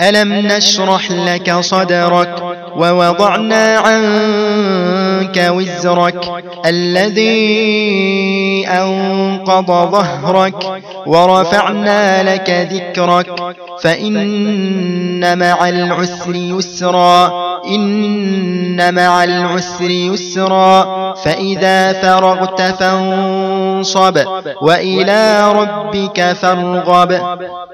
ألم نشرح لك صدرك ووضعنا عنك وزرك الذي أنقض ظهرك ورفعنا لك ذكرك فإن مع العسر يسرا إن مع العسر يسرا فإذا فرغت فانصب وإلى ربك فارغب.